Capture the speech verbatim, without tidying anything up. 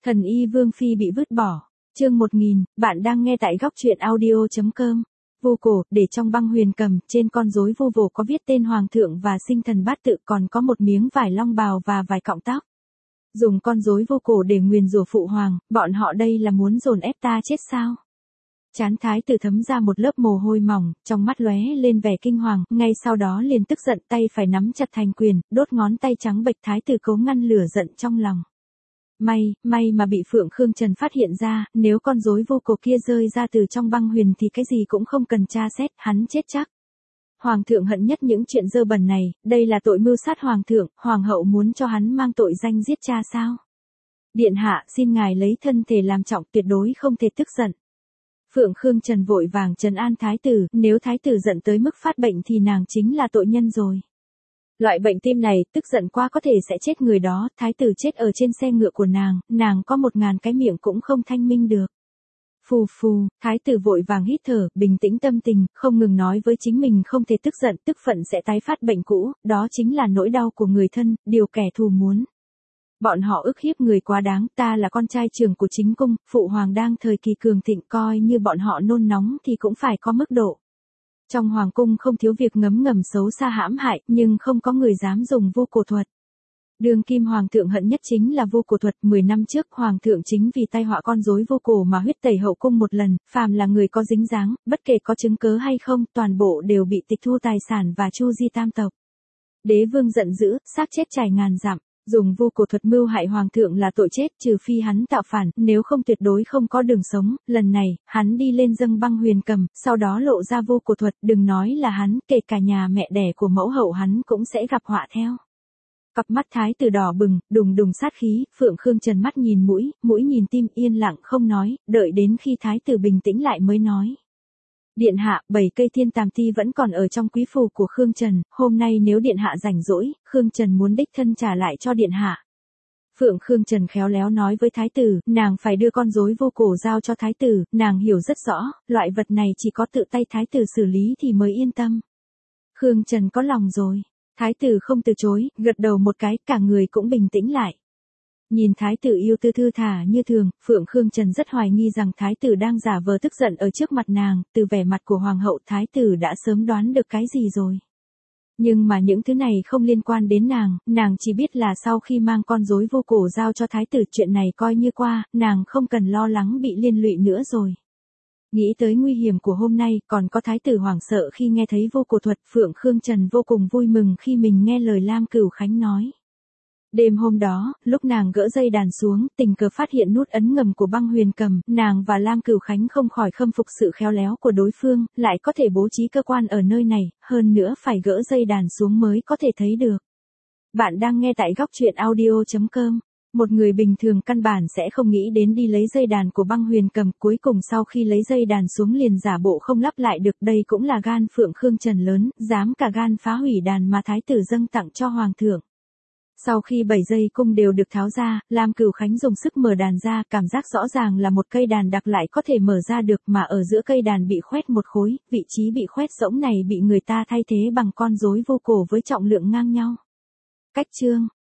Thần y Vương Phi bị vứt bỏ. Chương một nghìn, bạn đang nghe tại góc truyện audio chấm com. Vô cổ, để trong băng huyền cầm, trên con rối vô vồ có viết tên hoàng thượng và sinh thần bát tự, còn có một miếng vải long bào và vài cọng tóc. Dùng con rối vô cổ để nguyền rủa phụ hoàng, bọn họ đây là muốn dồn ép ta chết sao? Trán thái tử thấm ra một lớp mồ hôi mỏng, trong mắt lóe lên vẻ kinh hoàng, ngay sau đó liền tức giận, tay phải nắm chặt thành quyền, đốt ngón tay trắng bệch. Thái tử cố ngăn lửa giận trong lòng. May, may mà bị Phượng Khương Trần phát hiện ra, nếu con rối vô cổ kia rơi ra từ trong băng huyền thì cái gì cũng không cần tra xét, hắn chết chắc. Hoàng thượng hận nhất những chuyện dơ bẩn này, đây là tội mưu sát hoàng thượng, hoàng hậu muốn cho hắn mang tội danh giết cha sao? Điện hạ, xin ngài lấy thân thể làm trọng, tuyệt đối không thể tức giận. Phượng Khương Trần vội vàng trấn an thái tử, nếu thái tử giận tới mức phát bệnh thì nàng chính là tội nhân rồi. Loại bệnh tim này, tức giận quá có thể sẽ chết người đó, thái tử chết ở trên xe ngựa của nàng, nàng có một ngàn cái miệng cũng không thanh minh được. Phù phù, thái tử vội vàng hít thở, bình tĩnh tâm tình, không ngừng nói với chính mình không thể tức giận, tức phận sẽ tái phát bệnh cũ, đó chính là nỗi đau của người thân, điều kẻ thù muốn. Bọn họ ức hiếp người quá đáng, ta là con trai trưởng của chính cung, phụ hoàng đang thời kỳ cường thịnh, coi như bọn họ nôn nóng thì cũng phải có mức độ. Trong hoàng cung không thiếu việc ngấm ngầm xấu xa hãm hại, nhưng không có người dám dùng vô cổ thuật. Đương kim hoàng thượng hận nhất chính là vô cổ thuật. Mười năm trước hoàng thượng chính vì tai họa con rối vô cổ mà huyết tẩy hậu cung một lần, phàm là người có dính dáng, bất kể có chứng cớ hay không, toàn bộ đều bị tịch thu tài sản và chu di tam tộc. Đế vương giận dữ, xác chết trải ngàn dặm. Dùng vô cổ thuật mưu hại hoàng thượng là tội chết, trừ phi hắn tạo phản, nếu không tuyệt đối không có đường sống. Lần này, hắn đi lên dâng băng huyền cầm, sau đó lộ ra vô cổ thuật, đừng nói là hắn, kể cả nhà mẹ đẻ của mẫu hậu hắn cũng sẽ gặp họa theo. Cặp mắt thái tử đỏ bừng, đùng đùng sát khí. Phượng Khương Trần mắt nhìn mũi, mũi nhìn tim, yên lặng không nói, đợi đến khi thái tử bình tĩnh lại mới nói. Điện hạ, bảy cây thiên tàm ti vẫn còn ở trong quý phủ của Khương Trần, hôm nay nếu điện hạ rảnh rỗi, Khương Trần muốn đích thân trả lại cho điện hạ. Phượng Khương Trần khéo léo nói với thái tử, nàng phải đưa con rối vô cổ giao cho thái tử, nàng hiểu rất rõ, loại vật này chỉ có tự tay thái tử xử lý thì mới yên tâm. Khương Trần có lòng rồi. Thái tử không từ chối, gật đầu một cái, cả người cũng bình tĩnh lại. Nhìn thái tử yêu tư thư thả như thường, Phượng Khương Trần rất hoài nghi rằng thái tử đang giả vờ tức giận ở trước mặt nàng, từ vẻ mặt của hoàng hậu thái tử đã sớm đoán được cái gì rồi. Nhưng mà những thứ này không liên quan đến nàng, nàng chỉ biết là sau khi mang con rối vô cổ giao cho thái tử chuyện này coi như qua, nàng không cần lo lắng bị liên lụy nữa rồi. Nghĩ tới nguy hiểm của hôm nay, còn có thái tử hoảng sợ khi nghe thấy vô cổ thuật, Phượng Khương Trần vô cùng vui mừng khi mình nghe lời Lam Cửu Khánh nói. Đêm hôm đó, lúc nàng gỡ dây đàn xuống, tình cờ phát hiện nút ấn ngầm của băng huyền cầm, nàng và Lam Cửu Khánh không khỏi khâm phục sự khéo léo của đối phương, lại có thể bố trí cơ quan ở nơi này, hơn nữa phải gỡ dây đàn xuống mới có thể thấy được. Bạn đang nghe tại góc truyện audio chấm com. Một người bình thường căn bản sẽ không nghĩ đến đi lấy dây đàn của băng huyền cầm, cuối cùng sau khi lấy dây đàn xuống liền giả bộ không lắp lại được, đây cũng là gan Phượng Khương Trần lớn, dám cả gan phá hủy đàn mà thái tử dâng tặng cho hoàng thượng. Sau khi bảy dây cung đều được tháo ra, Lam Cửu Khánh dùng sức mở đàn ra, cảm giác rõ ràng là một cây đàn đặc lại có thể mở ra được, mà ở giữa cây đàn bị khoét một khối, vị trí bị khoét rỗng này bị người ta thay thế bằng con rối vô cổ với trọng lượng ngang nhau. Cách chương